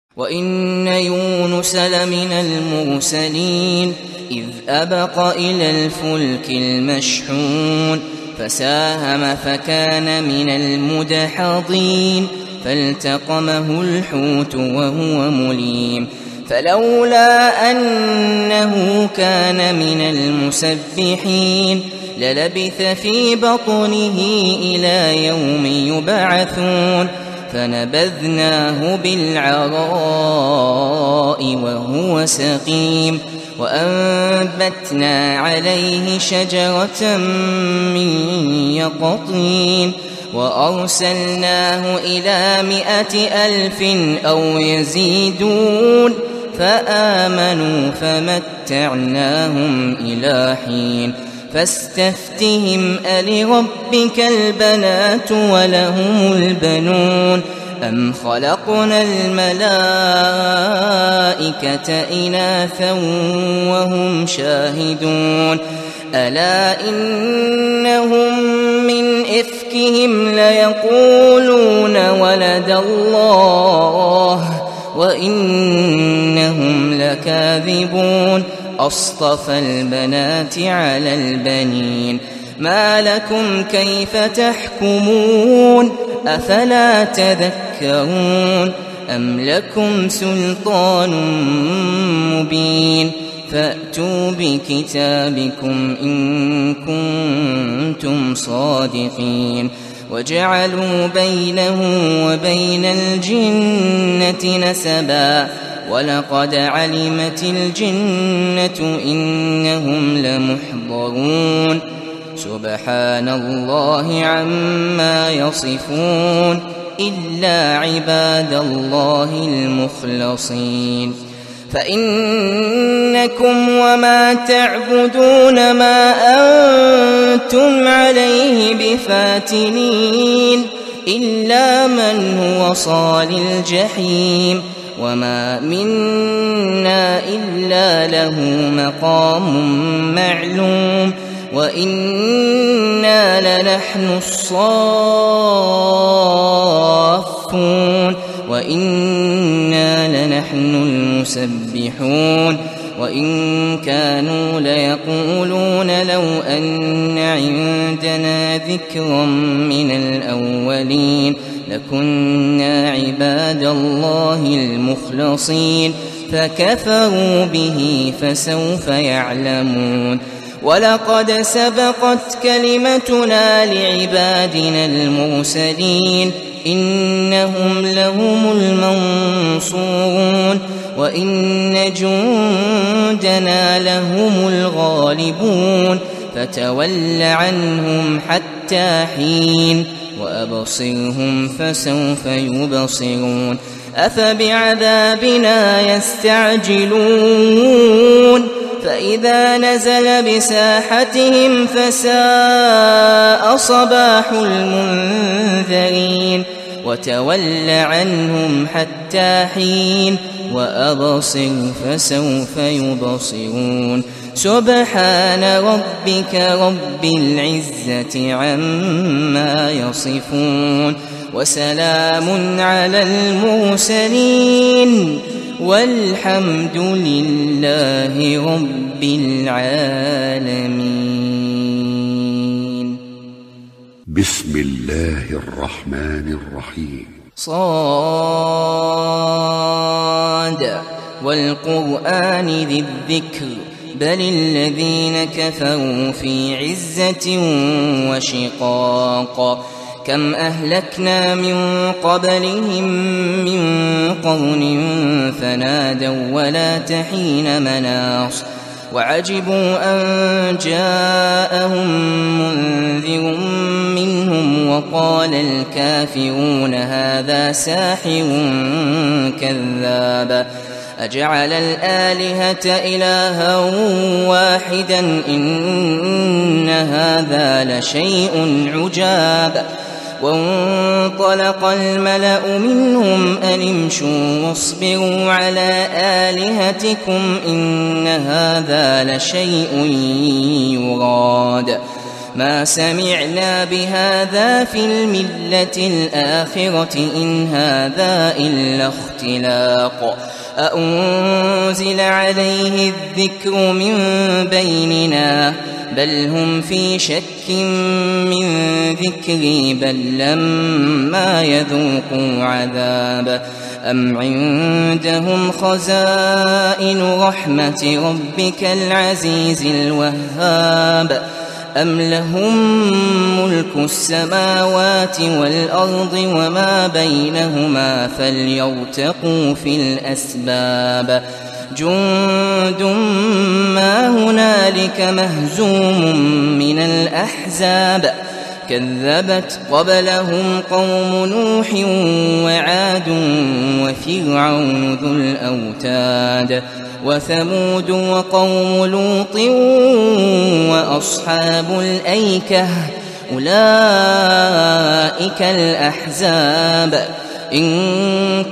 وإن يونس لمن المرسلين إذ أبق إلى الفلك المشحون فساهم فكان من المدحضين فالتقمه الحوت وهو مليم فلولا أنه كان من المسبحين للبث في بطنه إلى يوم يبعثون فنبذناه بالعراء وهو سقيم وأنبتنا عليه شجرة من يقطين وأرسلناه إلى 100,000 أو يزيدون فآمنوا فمتعناهم إلى حين فاستفتهم ألربك البنات ولهم البنون أم خلقنا الملائكة إناثا وهم شاهدون ألا إنهم من إفكهم ليقولون ولد الله وإنهم لكاذبون أصطفى البنات على البنين ما لكم كيف تحكمون أفلا تذكرون أم لكم سلطان مبين فأتوا بكتابكم إن كنتم صادقين وجعلوا بينه وبين الجنة نسبا ولقد علمت الجنة إنهم لمحضرون سبحان الله عما يصفون إلا عباد الله المخلصين فإنكم وما تعبدون ما أنتم عليه بفاتنين إلا من هو صال الجحيم وما منا إلا له مقام معلوم وإنا لنحن الصافون وإنا لنحن المسبحون وإن كانوا ليقولون لو أن عندنا ذكرا من الأولين لكنا عباد الله المخلصين فكفروا به فسوف يعلمون ولقد سبقت كلمتنا لعبادنا المرسلين إنهم لهم المنصورون وإن جندنا لهم الغالبون فتول عنهم حتى حين وأبصرهم فسوف يبصرون أفبعذابنا يستعجلون فإذا نزل بساحتهم فساء صباح المنذرين وتول عنهم حتى حين وأبصر فسوف يبصرون سبحان ربك رب العزة عما يصفون وسلام على المرسلين والحمد لله رب العالمين. بسم الله الرحمن الرحيم. صاد والقرآن ذي الذكر بل الذين كفروا في عزة وشقاق كم أهلكنا من قبلهم من قرن فنادوا ولا تحين مناص وعجبوا أن جاءهم منذر منهم وقال الكافرون هذا ساحر كذاب أجعل الآلهة إلها واحدا إن هذا لشيء عجاب وانطلق الملأ منهم أن امشوا واصبروا على آلهتكم إن هذا لشيء يراد ما سمعنا بهذا في الملة الآخرة إن هذا إلا اختلاق أأنزل عليه الذكر من بيننا بل هم في شك من ذكري بل لما يذوقوا عذاب أم عندهم خزائن رحمة ربك العزيز الوهاب أم لهم ملك السماوات والأرض وما بينهما فليرتقوا في الأسباب جند ما هنالك مهزوم من الأحزاب كذبت قبلهم قوم نوح وعاد وفرعون ذو الأوتاد وثمود وقوم لوط وأصحاب الأيكة أولئك الأحزاب إن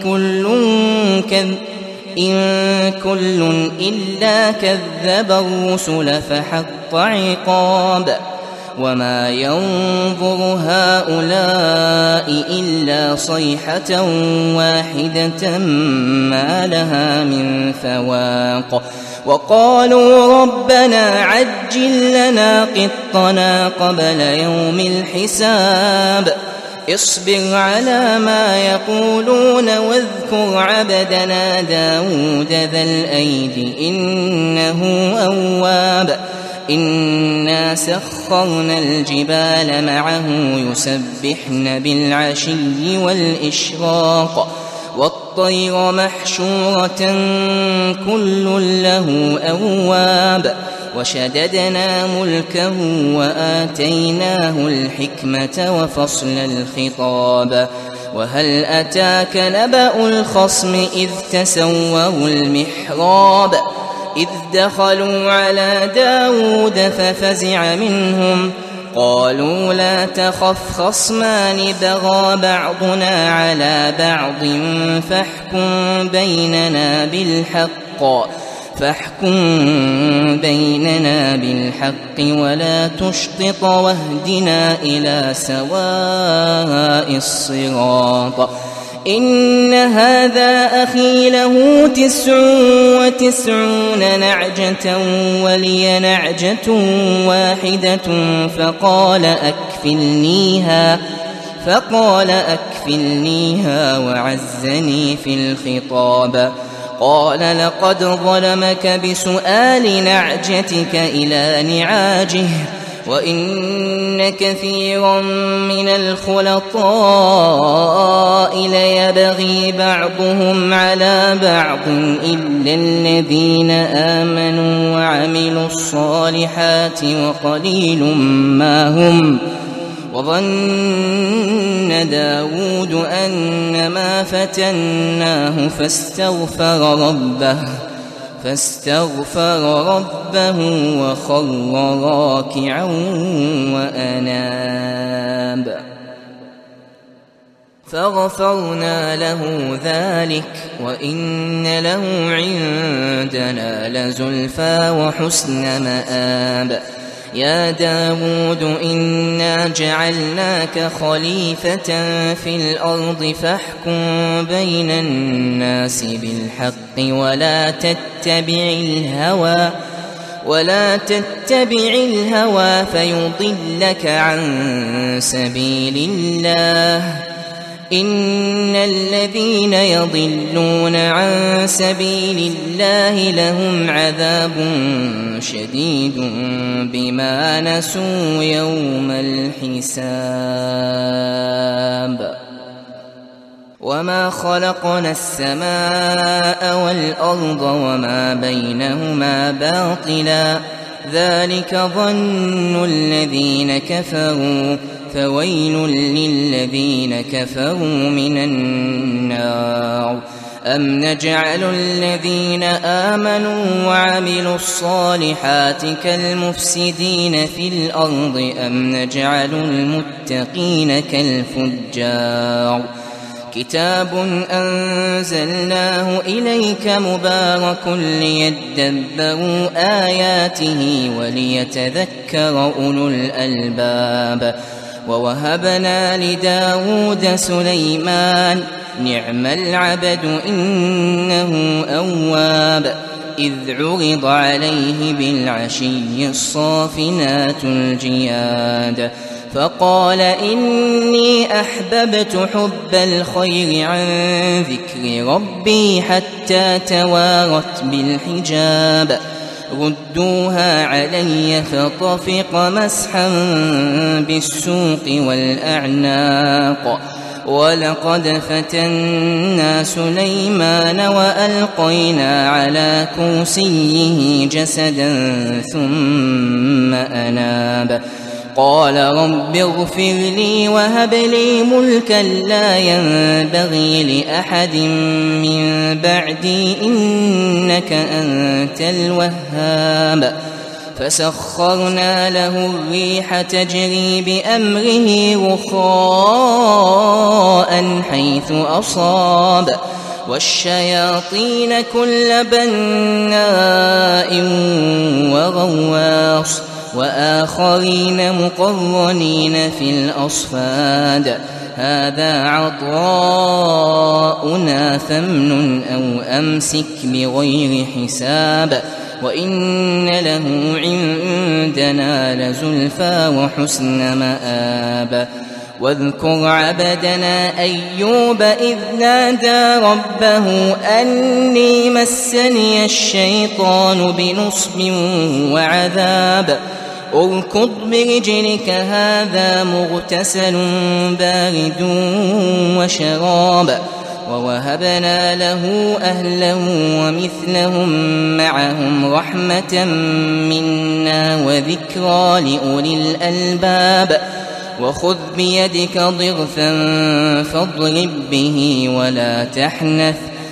كل إلا كذب الرسل فحق عقاب وما ينظر هؤلاء إلا صيحة واحدة ما لها من فواق وقالوا ربنا عجل لنا قطنا قبل يوم الحساب اصبر على ما يقولون واذكر عبدنا داود ذا الأيد إنه أواب إنا سخرنا الجبال معه يسبحن بالعشي والإشراق والطير محشورة كل له أواب وشددنا ملكه وآتيناه الحكمة وفصل الخطاب وهل أتاك نبأ الخصم إذ تسوروا المحراب إذ دخلوا على داود ففزع منهم قالوا لا تخف خصمان بغى بعضنا على بعض فاحكم بيننا بالحق ولا تشطط واهدنا إلى سواء الصراط إن هذا أخي له 99 نعجة ولي نعجة واحدة فقال أكفلنيها وعزني في الخطاب قال لقد ظلمك بسؤال نعجتك إلى نعاجه وإن كثيرا من الخلطاء ليبغي بعضهم على بعض إلا الذين آمنوا وعملوا الصالحات وقليل ما هم وظن داود أنما فتناه فاستغفر ربه وخر راكعا وأناب فغفرنا له ذلك وإن له عندنا لزلفى وحسن مآب يا داود إنا جعلناك خليفة في الأرض فاحكم بين الناس بالحق ولا تتبع الهوى فيضلك عن سبيل الله إن الذين يضلون عن سبيل الله لهم عذاب شديد بما نسوا يوم الحساب وما خلقنا السماء والأرض وما بينهما باطلا ذلك ظن الذين كفروا فويل للذين كفروا من النار أم نجعل الذين آمنوا وعملوا الصالحات كالمفسدين في الأرض أم نجعل المتقين كالفجار كتاب أنزلناه إليك مبارك ليدبروا آياته وليتذكر أولو الألباب. ووهبنا لداود سليمان نعم العبد إنه أواب إذ عرض عليه بالعشي الصافنات الجياد فقال إني أحببت حب الخير عن ذكر ربي حتى توارت بالحجاب ردوها علي فطفق مسحا بالسوق والأعناق ولقد فتنا سليمان وألقينا على كرسيه جسدا ثم أناب قال رب اغفر لي وهب لي ملكا لا ينبغي لأحد من بعدي إنك أنت الوهاب فسخرنا له الريح تجري بأمره رخاء حيث أصاب والشياطين كل بناء وغواص وآخرين مقرنين في الأصفاد هذا عطاؤنا فامنن أو أمسك بغير حساب وإن له عندنا لزلفى وحسن مآب واذكر عبدنا أيوب إذ نادى ربه أني مسني الشيطان بنصب وعذاب اركض برجلك هذا مغتسل بارد وشراب ووهبنا له أهلا ومثلهم معهم رحمة منا وذكرى لأولي الألباب وخذ بيدك ضغثا فاضرب به ولا تحنث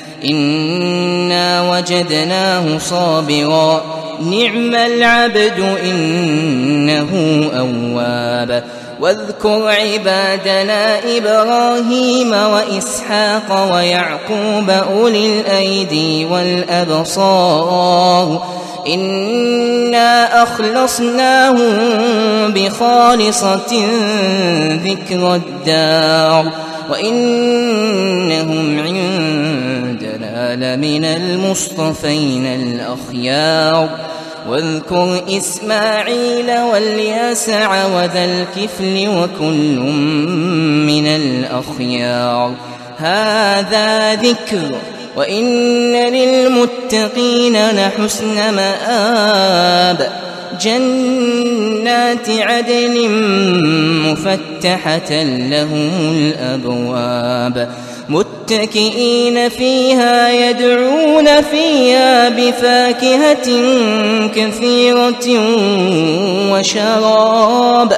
إنا وجدناه صابرا نعم العبد إنه أواب واذكر عبادنا إبراهيم وإسحاق ويعقوب أولي الأيدي والأبصار إنا أخلصناهم بخالصة ذكر الدار وإنهم عندنا لمن المصطفين الأخيار واذكر إسماعيل واليسع وذا الكفل وكل من الأخيار هذا ذكر وإن للمتقين لحسن مآب جنات عدن مفتحة لهم الأبواب متكئين فيها يدعون فيها بفاكهة كثيرة وشراب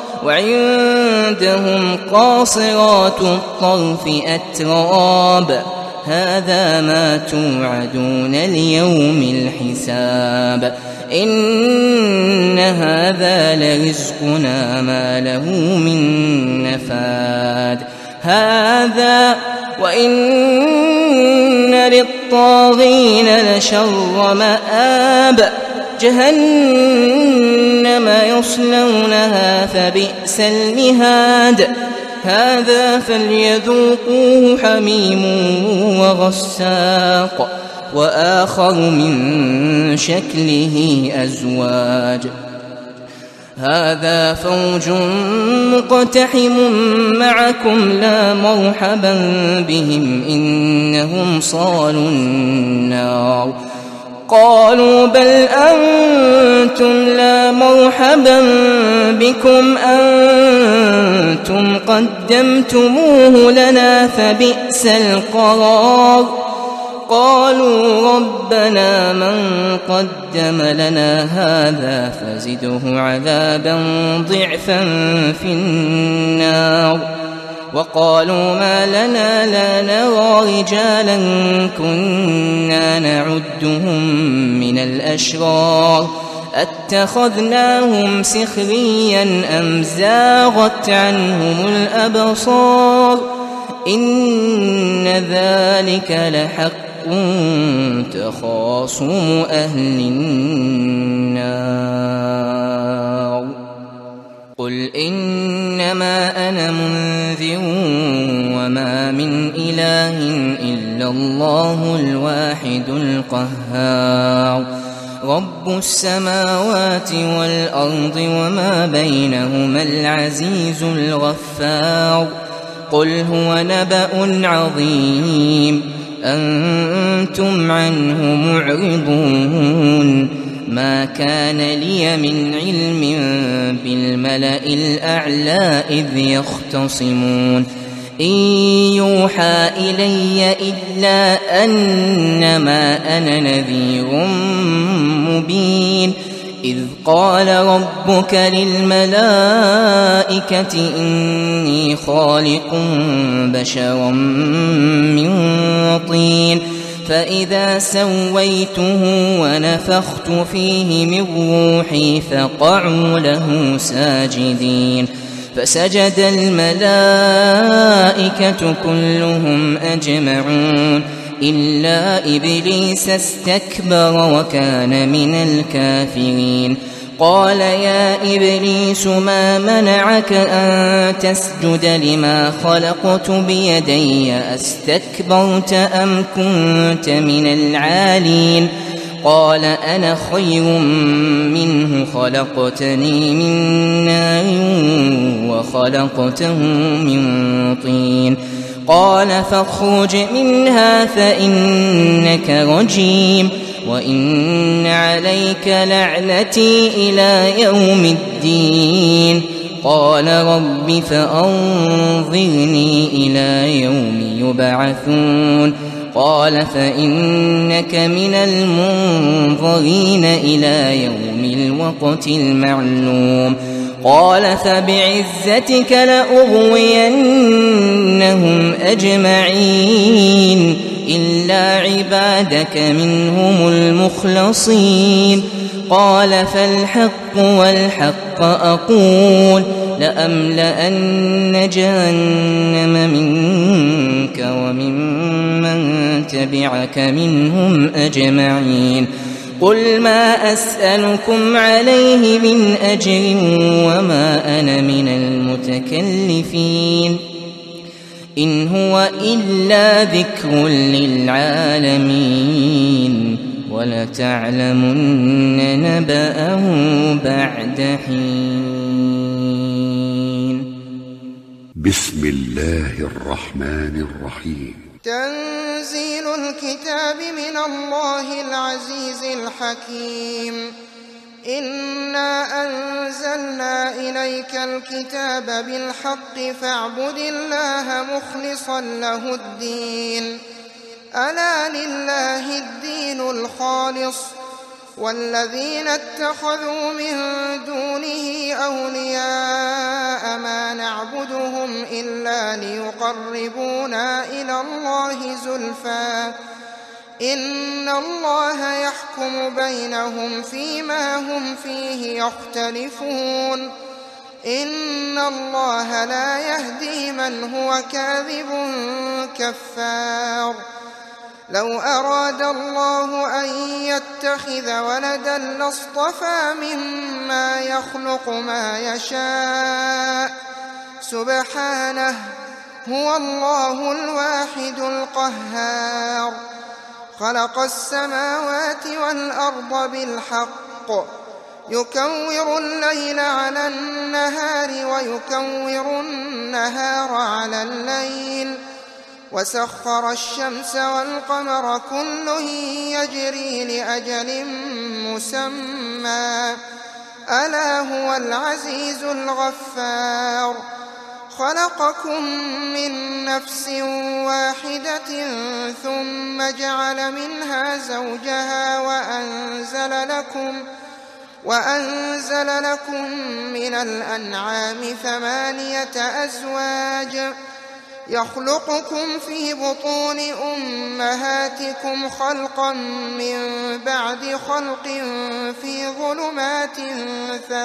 وعندهم قاصرات الطرف أتراب هذا ما توعدون ليوم الحساب إن هذا لرزقنا ما له من نفاد هذا وإن للطاغين لشر مآب جهنم يصلونها فبئس المهاد هذا فليذوقوه حميم وغساق وآخر من شكله أزواج هذا فوج مقتحم معكم لا مرحبا بهم إنهم صالوا النار قالوا بل أنتم لا مرحبا بكم أنتم قدمتموه لنا فبئس القرار قالوا ربنا من قدم لنا هذا فزده عذابا ضعفا في النار وقالوا ما لنا لا نرى رجالا كنا نعدهم من الأشرار اتخذناهم سخريا أم زاغت عنهم الأبصار إن ذلك لحق تخاصم أهل النار قل إنما أنا منذر وما من إله إلا الله الواحد القهار رب السماوات والأرض وما بينهما العزيز الغفار قل هو نبأ عظيم أنتم عنه معرضون ما كان لي من علم بالملأ الأعلى إذ يختصمون إن يوحى إلي إلا أنما أنا نذير مبين إذ قال ربك للملائكة إني خالق بشرا من طين فإذا سويته ونفخت فيه من روحي فقعوا له ساجدين فسجد الملائكة كلهم أجمعون إلا إبليس استكبر وكان من الكافرين قال يا إبليس ما منعك أن تسجد لما خلقت بيدي أستكبرت أم كنت من العالين قال أنا خير منه خلقتني من نار وخلقته من طين قال فاخرج منها فإنك رجيم وإن عليك لعنتي إلى يوم الدين قال رب فأنظرني إلى يوم يبعثون قال فإنك من المنظرين إلى يوم الوقت المعلوم قال فبعزتك لأغوينهم أجمعين إلا عبادك منهم المخلصين قال فالحق والحق أقول لأملأن جهنم منك وممن تبعك منهم أجمعين قل ما أسألكم عليه من أجر وما أنا من المتكلفين إن هو إلا ذكر للعالمين ولتعلمن نبأه بعد حين بسم الله الرحمن الرحيم تنزيل الكتاب من الله العزيز الحكيم إنا أنزلنا إليك الكتاب بالحق فاعبد الله مخلصا له الدين ألا لله الدين الخالص والذين اتخذوا من دونه أولياء ما نعبدهم إلا ليقربونا إلى الله زلفى إن الله يحكم بينهم فيما هم فيه يختلفون إن الله لا يهدي من هو كاذب كفار لو أراد الله أن يتخذ ولدا لاصطفى مما يخلق ما يشاء سبحانه هو الله الواحد القهار خلق السماوات والأرض بالحق يكور الليل على النهار ويكور النهار على الليل وسخر الشمس والقمر كل يجري لأجل مسمى ألا هو العزيز الغفار خلقكم من نفس واحدة ثم جعل منها زوجها وأنزل لكم من الأنعام 8 أزواج يخلقكم في بطون أمهاتكم خلقا من بعد خلق في ظلمات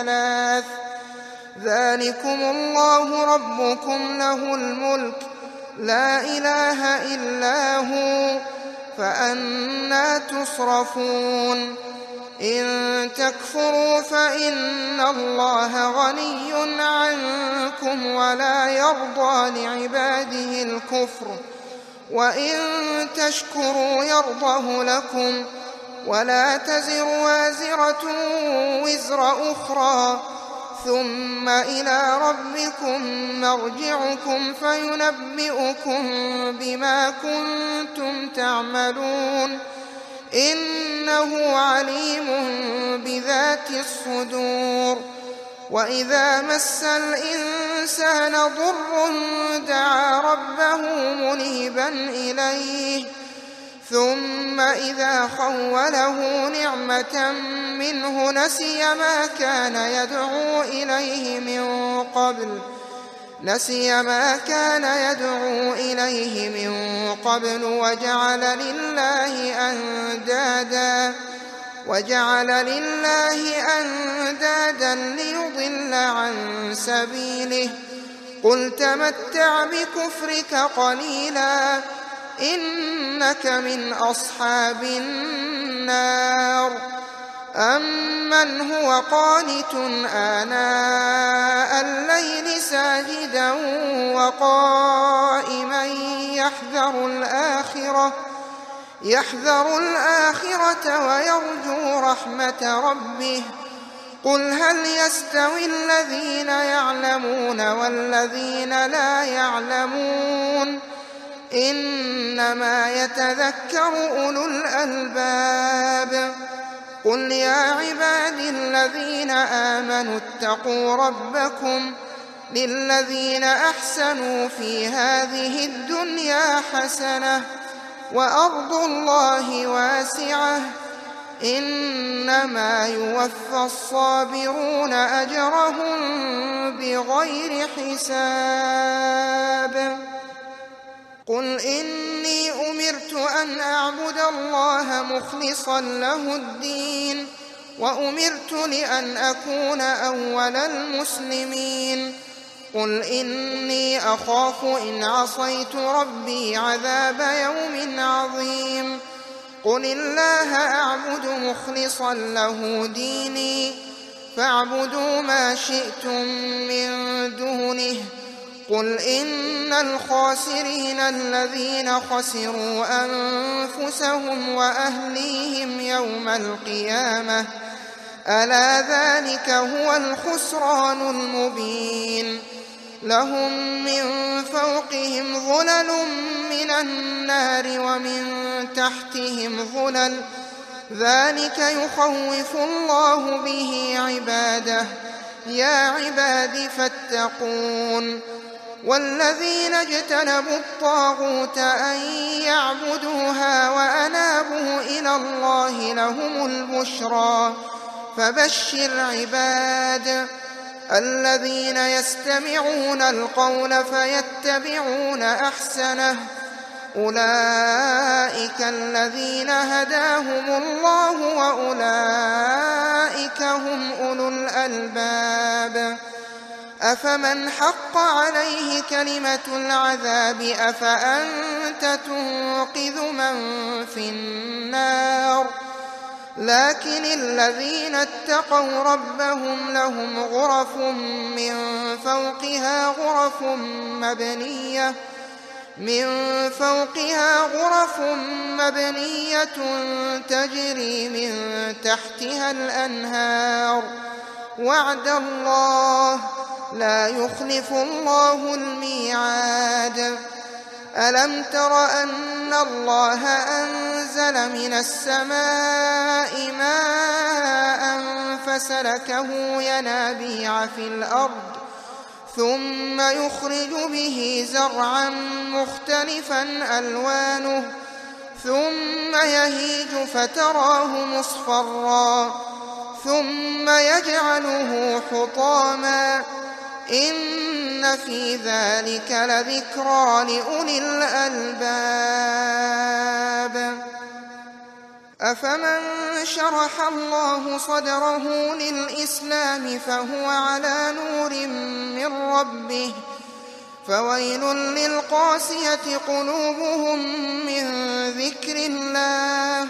3 ذلكم الله ربكم له الملك لا إله إلا هو فأنى تصرفون إن تكفروا فإن الله غني عنكم ولا يرضى لعباده الكفر وإن تشكروا يرضه لكم ولا تزر وازرة وزر أخرى ثم إلى ربكم مرجعكم فينبئكم بما كنتم تعملون إنه عليم بذات الصدور وإذا مس الإنسان ضر دعا ربه منيبا إليه ثم إذا خوله نعمة منه نسي ما كان يدعو إليه من قبل وجعل لله أندادا ليضل عن سبيله قل تمتع بكفرك قليلا إنك من أصحاب النار أمن هو قانت آناء الليل ساجدا وقائما يحذر الآخرة ويرجو رحمة ربه قل هل يستوي الذين يعلمون والذين لا يعلمون إنما يتذكر أولو الألباب قل يا عبادي الذين آمنوا اتقوا ربكم للذين أحسنوا في هذه الدنيا حسنة وأرض الله واسعة إنما يوفى الصابرون أجرهم بغير حساب قل إني أمرت أن أعبد الله مخلصا له الدين وأمرت لأن أكون أول المسلمين قل إني أخاف إن عصيت ربي عذاب يوم عظيم قل الله أعبد مخلصا له ديني فاعبدوا ما شئتم من دونه قل إن الخاسرين الذين خسروا أنفسهم وأهليهم يوم القيامة ألا ذلك هو الخسران المبين لهم من فوقهم ظلل من النار ومن تحتهم ظلل ذلك يخوف الله به عباده يا عباد فاتقون والذين اجتنبوا الطاغوت أن يعبدوها وأنابوا إلى الله لهم البشرى فبشر عباد الذين يستمعون القول فيتبعون أحسنه أولئك الذين هداهم الله وأولئك هم أولو الألباب أفمن حق عليه كلمة العذاب أفأنت تنقذ من في النار لكن الذين اتقوا ربهم لهم غرف من فوقها غرف مبنية تجري من تحتها الأنهار وعد الله لا يخلف الله الميعاد ألم تر أن الله أنزل من السماء ماء فسلكه ينابيع في الأرض ثم يخرج به زرعا مختلفا ألوانه ثم يهيج فتراه مصفرا ثم يجعله حطاما إن في ذلك لذكرى لأولي الألباب أفمن شرح الله صدره للإسلام فهو على نور من ربه فويل للقاسية قلوبهم من ذكر الله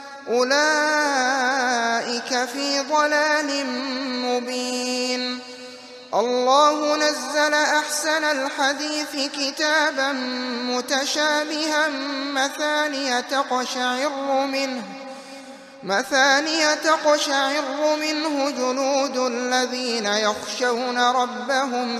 أولئك في ضلال مبين. الله نزل أحسن الحديث كتابا متشابها مثانية تقشعر منه جلود الذين يخشون ربهم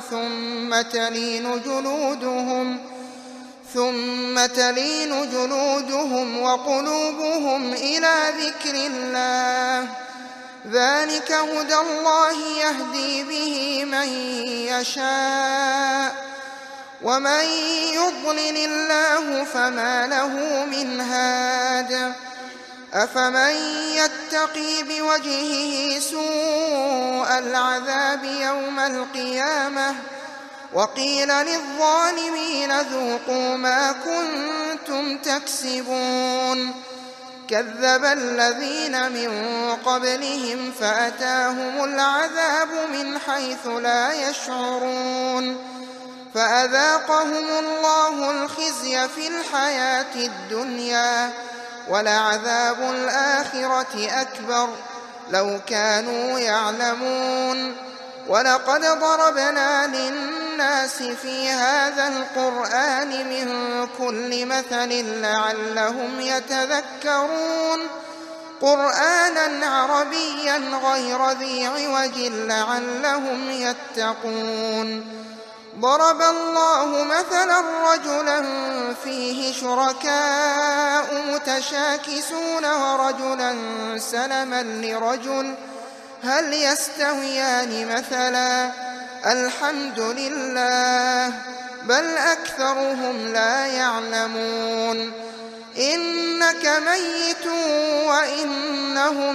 ثم تلين جلودهم وقلوبهم إلى ذكر الله ذلك هدى الله يهدي به من يشاء ومن يضلل الله فما له من هاد. أفمن يتقي بوجهه سوء العذاب يوم القيامة وقيل للظالمين ذوقوا ما كنتم تكسبون. كذب الذين من قبلهم فأتاهم العذاب من حيث لا يشعرون فأذاقهم الله الخزي في الحياة الدنيا ولعذاب الآخرة أكبر لو كانوا يعلمون. ولقد ضربنا للناس في هذا القرآن من كل مثل لعلهم يتذكرون قرآنا عربيا غير ذي عوج لعلهم يتقون. ضرب الله مثلا رجلا فيه شركاء متشاكسون ورجلا سلما لرجل هل يستويان مثلا الحمد لله بل أكثرهم لا يعلمون. إنك ميت وإنهم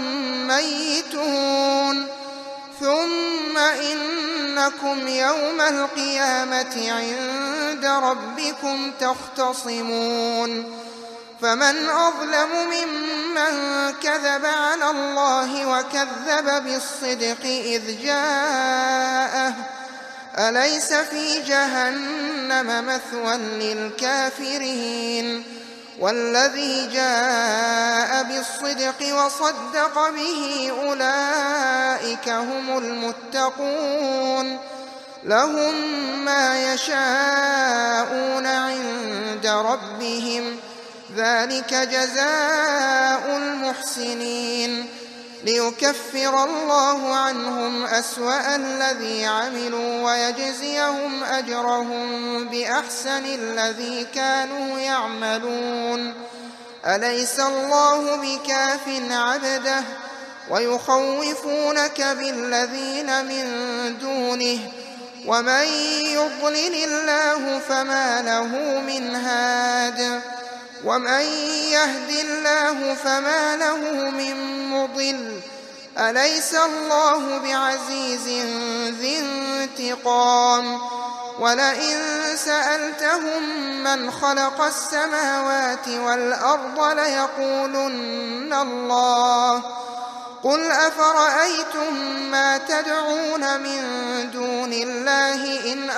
ميتون ثم إنكم يوم القيامة عند ربكم تختصمون. فمن أظلم ممن كذب على الله وكذب بالصدق إذ جاءه أليس في جهنم مثوى للكافرين. والذي جاء بالصدق وصدق به أولئك هم المتقون لهم ما يشاءون عند ربهم ذلك جزاء المحسنين. ليكفر الله عنهم أسوأ الذي عملوا ويجزيهم أجرهم بأحسن الذي كانوا يعملون. أليس الله بكاف عبده ويخوفونك بالذين من دونه ومن يضلل الله فما له من هاد ومن يهد الله فما له من مضل. أليس الله بعزيز ذي انتقام. ولئن سألتهم من خلق السماوات والأرض ليقولن الله قل أفرأيتم ما تدعون من دون الله إن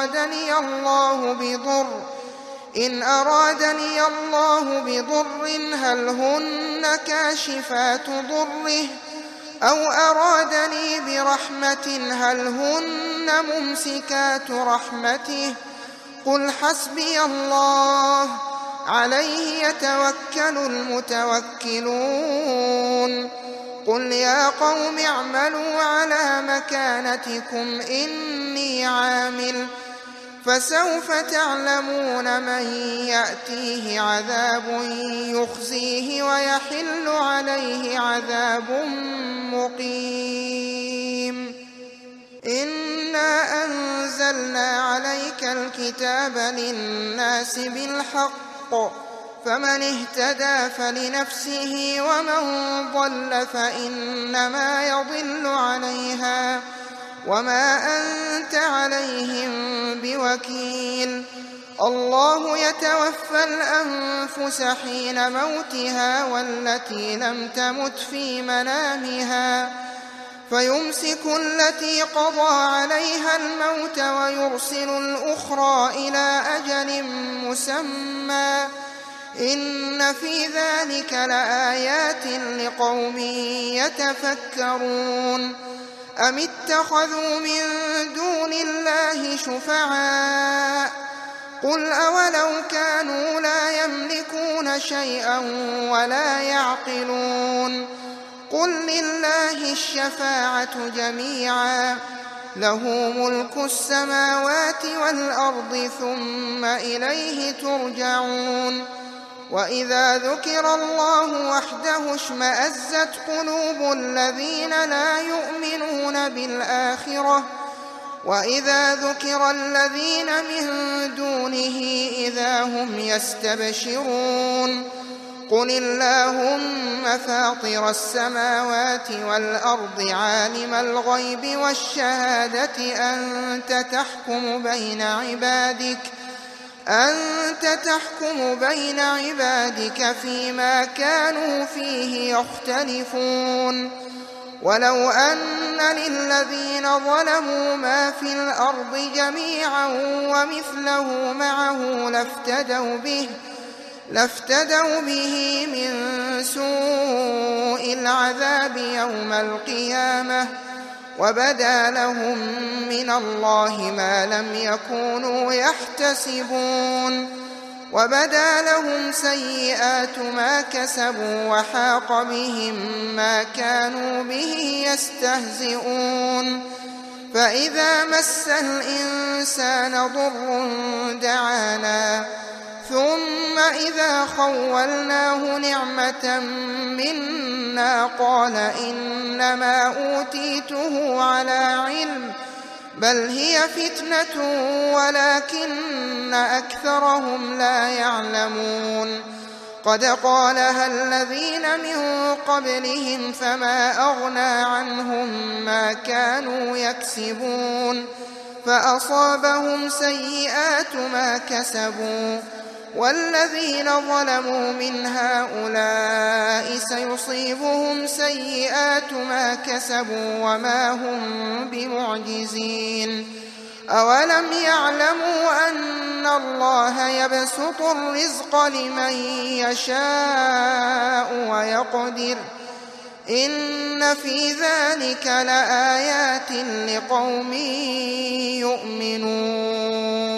أرادني الله بضر هل هن كاشفات ضره أو أرادني برحمة هل هن ممسكات رحمته قل حسبي الله عليه يتوكل المتوكلون. قل يا قوم اعملوا على مكانتكم إني عامل فسوف تعلمون من يأتيه عذاب يخزيه ويحل عليه عذاب مقيم. إنا أنزلنا عليك الكتاب للناس بالحق فمن اهتدى فلنفسه ومن ضل فإنما يضل عليها وما أنت عليهم بوكيل. الله يتوفى الأنفس حين موتها والتي لم تمت في منامها فيمسك التي قضى عليها الموت ويرسل الأخرى إلى أجل مسمى إن في ذلك لآيات لقوم يتفكرون أم اتخذوا من دون الله شفعاء قل أولو كانوا لا يملكون شيئا ولا يعقلون قل لله الشفاعة جميعا له ملك السماوات والأرض ثم إليه ترجعون وإذا ذكر الله وحده اشمأزت قلوب الذين لا يؤمنون بالآخرة وإذا ذكر الذين من دونه إذا هم يستبشرون قل اللهم فاطر السماوات والأرض عالم الغيب والشهادة أنت تحكم بين عبادك فيما كانوا فيه يختلفون ولو أن للذين ظلموا ما في الأرض جميعا ومثله معه لافتدوا به من سوء العذاب يوم القيامة وبدا لهم من الله ما لم يكونوا يحتسبون وبدا لهم سيئات ما كسبوا وحاق بهم ما كانوا به يستهزئون فإذا مس الإنسان ضر دعانا ثم إذا خولناه نعمة منا قال إنما أوتيته على علم بل هي فتنة ولكن أكثرهم لا يعلمون قد قالها الذين من قبلهم فما أغنى عنهم ما كانوا يكسبون فأصابهم سيئات ما كسبوا والذين ظلموا من هؤلاء سيصيبهم سيئات ما كسبوا وما هم بمعجزين أولم يعلموا أن الله يبسط الرزق لمن يشاء ويقدر إن في ذلك لآيات لقوم يؤمنون